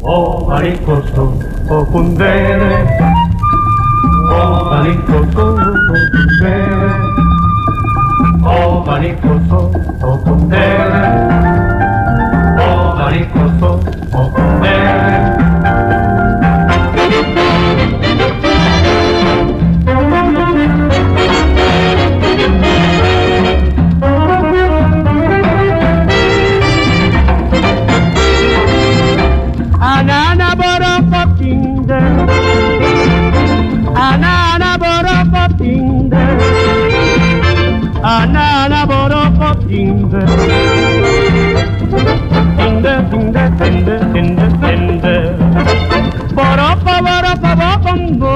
oh maricoso, oh cundere, oh maricoso, oh cundere, oh maricoso, oh cundere, oh maricoso, oh cundere. Anana boroko tinde, anana boroko tinde, anana boroko tinde, tinde tinde tinde tinde tinde, boroko boroko bokombo,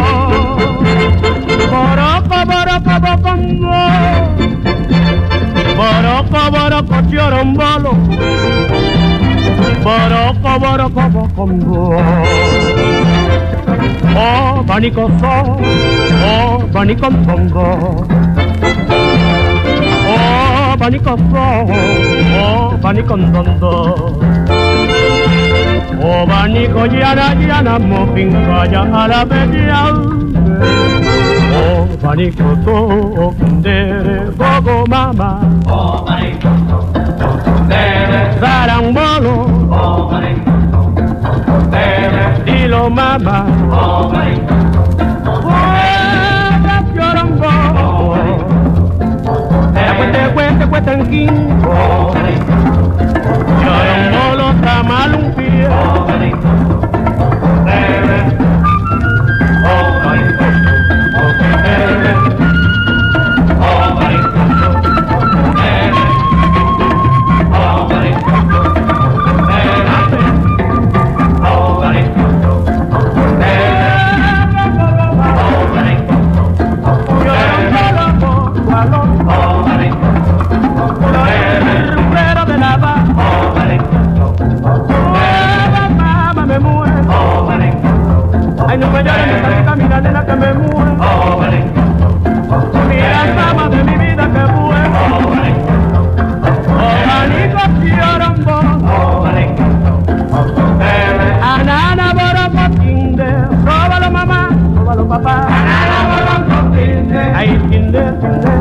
boroko boroko bokombo, boroko boroko chorombolo. Boroko boroko bokombo, oh banikoso, oh banikontongo, oh banikoso, oh banikontondo, oh baniko yana mopinga ya alabedia, oh banikoso, oh kundere gogo mama, Oh maricoso, oh cundere, sarambolo. oh maricoso, oh cundere, Dilo mama, oh maricoso, oh cundere, llorombo, cuete cuetanquín, oh maricoso, llorombo lo tamalumpia, oh maricoso, oh cundere, oh maricoso, oh cundere, oh maricoso, oh cundere, oh maricoso, oh cundere, oh maricoso, oh cundere, oh maricoso, oh cundere, oh maricoso, oh cundere, pero de lava, oh maricoso, oh cundere, mamá me muere, oh maricoso, ay no me llores, me sale camina nena que me muere, oh maricoso, oh mira cundere, mamá de mi vida que muere, oh maricoso, oh manico llorombo, oh maricoso, oh cundere, anana boroko tinde, róbalo mamá, róbalo papá, oh ay tinde tinde.